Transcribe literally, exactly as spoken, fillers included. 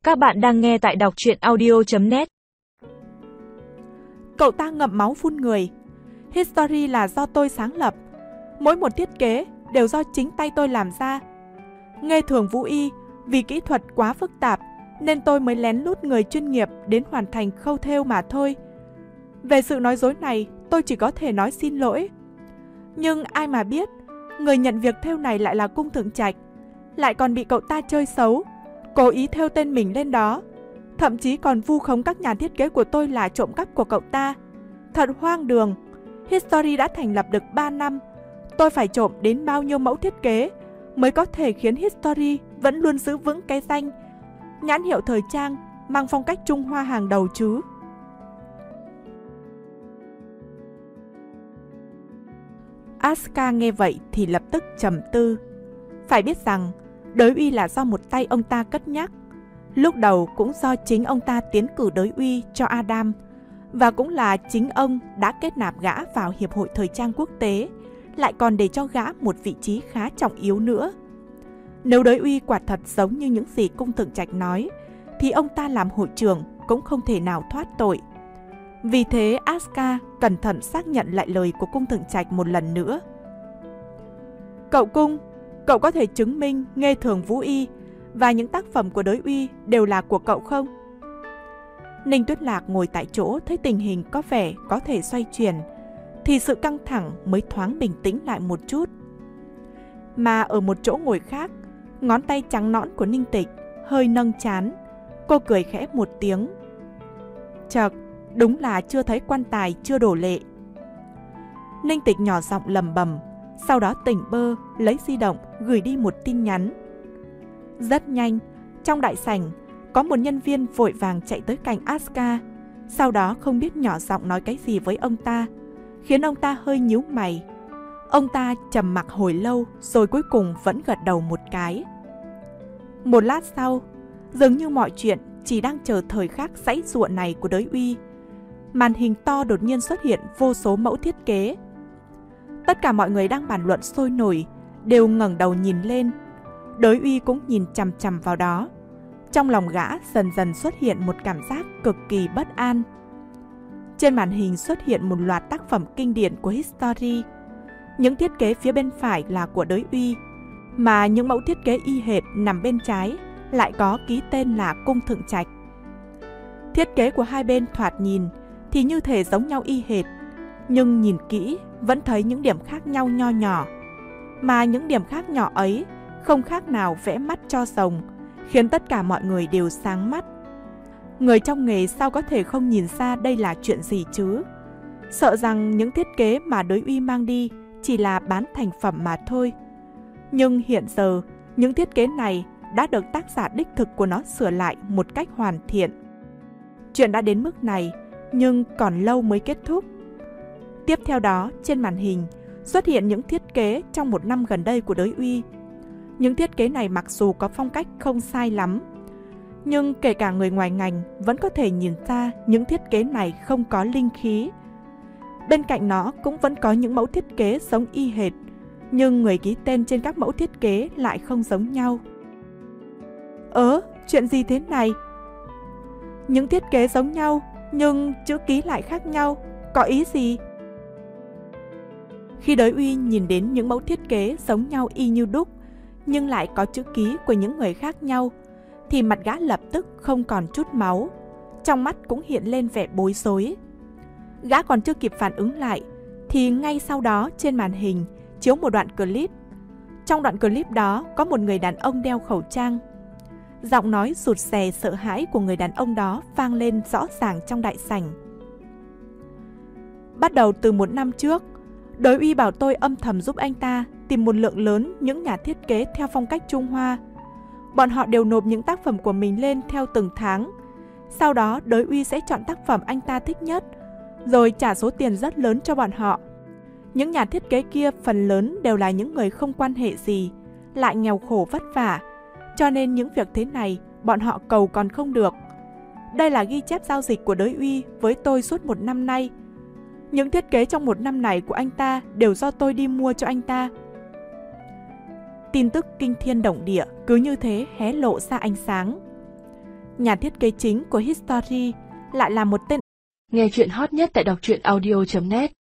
Các bạn đang nghe tại đọc truyện audio chấm net. Cậu ta ngậm máu phun người. History là do tôi sáng lập. Mỗi một thiết kế đều do chính tay tôi làm ra. Nghe thường Vũ Y, vì kỹ thuật quá phức tạp nên tôi mới lén lút người chuyên nghiệp đến hoàn thành khâu thêu mà thôi. Về sự nói dối này, tôi chỉ có thể nói xin lỗi. Nhưng ai mà biết, người nhận việc thêu này lại là Cung Thượng Trạch, lại còn bị cậu ta chơi xấu, cố ý thêu tên mình lên đó, thậm chí còn vu khống các nhà thiết kế của tôi là trộm cắp của cậu ta. Thật hoang đường. History đã thành lập được ba năm, tôi phải trộm đến bao nhiêu mẫu thiết kế mới có thể khiến History vẫn luôn giữ vững cái danh nhãn hiệu thời trang mang phong cách Trung Hoa hàng đầu chứ. Asuka nghe vậy thì lập tức trầm tư. Phải biết rằng Đới Uy là do một tay ông ta cất nhắc. Lúc đầu cũng do chính ông ta tiến cử Đới Uy cho Adam, và cũng là chính ông đã kết nạp gã vào Hiệp hội Thời trang Quốc tế, lại còn để cho gã một vị trí khá trọng yếu nữa. Nếu Đới Uy quả thật giống như những gì Cung Thượng Trạch nói, thì ông ta làm hội trưởng cũng không thể nào thoát tội. Vì thế Asuka cẩn thận xác nhận lại lời của Cung Thượng Trạch một lần nữa. Cậu Cung, cậu có thể chứng minh Nghê Thường Vũ Y và những tác phẩm của Đới Uy đều là của cậu không? Ninh Tuyết Lạc ngồi tại chỗ thấy tình hình có vẻ có thể xoay chuyển, thì sự căng thẳng mới thoáng bình tĩnh lại một chút. Mà ở một chỗ ngồi khác, ngón tay trắng nõn của Ninh Tịch hơi nâng trán, cô cười khẽ một tiếng. Chậc, đúng là chưa thấy quan tài chưa đổ lệ. Ninh Tịch nhỏ giọng lầm bầm, sau đó tỉnh bơ lấy di động gửi đi một tin nhắn. Rất nhanh, trong đại sảnh có một nhân viên vội vàng chạy tới cạnh Asuka, sau đó không biết nhỏ giọng nói cái gì với ông ta, khiến ông ta hơi nhíu mày. Ông ta trầm mặc hồi lâu rồi cuối cùng vẫn gật đầu một cái. Một lát sau, dường như mọi chuyện chỉ đang chờ thời khắc giãy giụa này của Đới Uy, màn hình to đột nhiên xuất hiện vô số mẫu thiết kế. Tất cả mọi người đang bàn luận sôi nổi đều ngẩng đầu nhìn lên. Đới Uy cũng nhìn chằm chằm vào đó. Trong lòng gã dần dần xuất hiện một cảm giác cực kỳ bất an. Trên màn hình xuất hiện một loạt tác phẩm kinh điển của History. Những thiết kế phía bên phải là của Đới Uy, mà những mẫu thiết kế y hệt nằm bên trái lại có ký tên là Cung Thượng Trạch. Thiết kế của hai bên thoạt nhìn thì như thể giống nhau y hệt, nhưng nhìn kỹ vẫn thấy những điểm khác nhau nho nhỏ. Mà những điểm khác nhỏ ấy không khác nào vẽ mắt cho rồng, khiến tất cả mọi người đều sáng mắt. Người trong nghề sao có thể không nhìn ra đây là chuyện gì chứ? Sợ rằng những thiết kế mà Đới Uy mang đi chỉ là bán thành phẩm mà thôi. Nhưng hiện giờ, những thiết kế này đã được tác giả đích thực của nó sửa lại một cách hoàn thiện. Chuyện đã đến mức này, nhưng còn lâu mới kết thúc. Tiếp theo đó, trên màn hình xuất hiện những thiết kế trong một năm gần đây của Đới Uy. Những thiết kế này mặc dù có phong cách không sai lắm, nhưng kể cả người ngoài ngành vẫn có thể nhìn ra những thiết kế này không có linh khí. Bên cạnh nó cũng vẫn có những mẫu thiết kế giống y hệt, nhưng người ký tên trên các mẫu thiết kế lại không giống nhau. Ớ, chuyện gì thế này? Những thiết kế giống nhau, nhưng chữ ký lại khác nhau, có ý gì? Khi Đới Uy nhìn đến những mẫu thiết kế giống nhau y như đúc, nhưng lại có chữ ký của những người khác nhau, thì mặt gã lập tức không còn chút máu, trong mắt cũng hiện lên vẻ bối rối. Gã còn chưa kịp phản ứng lại, thì ngay sau đó trên màn hình chiếu một đoạn clip. Trong đoạn clip đó có một người đàn ông đeo khẩu trang. Giọng nói rụt rè sợ hãi của người đàn ông đó vang lên rõ ràng trong đại sảnh. Bắt đầu từ một năm trước, Đới Uy bảo tôi âm thầm giúp anh ta tìm một lượng lớn những nhà thiết kế theo phong cách Trung Hoa. Bọn họ đều nộp những tác phẩm của mình lên theo từng tháng. Sau đó Đới Uy sẽ chọn tác phẩm anh ta thích nhất, rồi trả số tiền rất lớn cho bọn họ. Những nhà thiết kế kia phần lớn đều là những người không quan hệ gì, lại nghèo khổ vất vả, cho nên những việc thế này bọn họ cầu còn không được. Đây là ghi chép giao dịch của Đới Uy với tôi suốt một năm nay. Những thiết kế trong một năm này của anh ta đều do tôi đi mua cho anh ta. Tin tức kinh thiên động địa cứ như thế hé lộ ra ánh sáng. nhà thiết kế chính của History lại là một tên. Nghe chuyện hot nhất tại đọc truyện audio chấm net.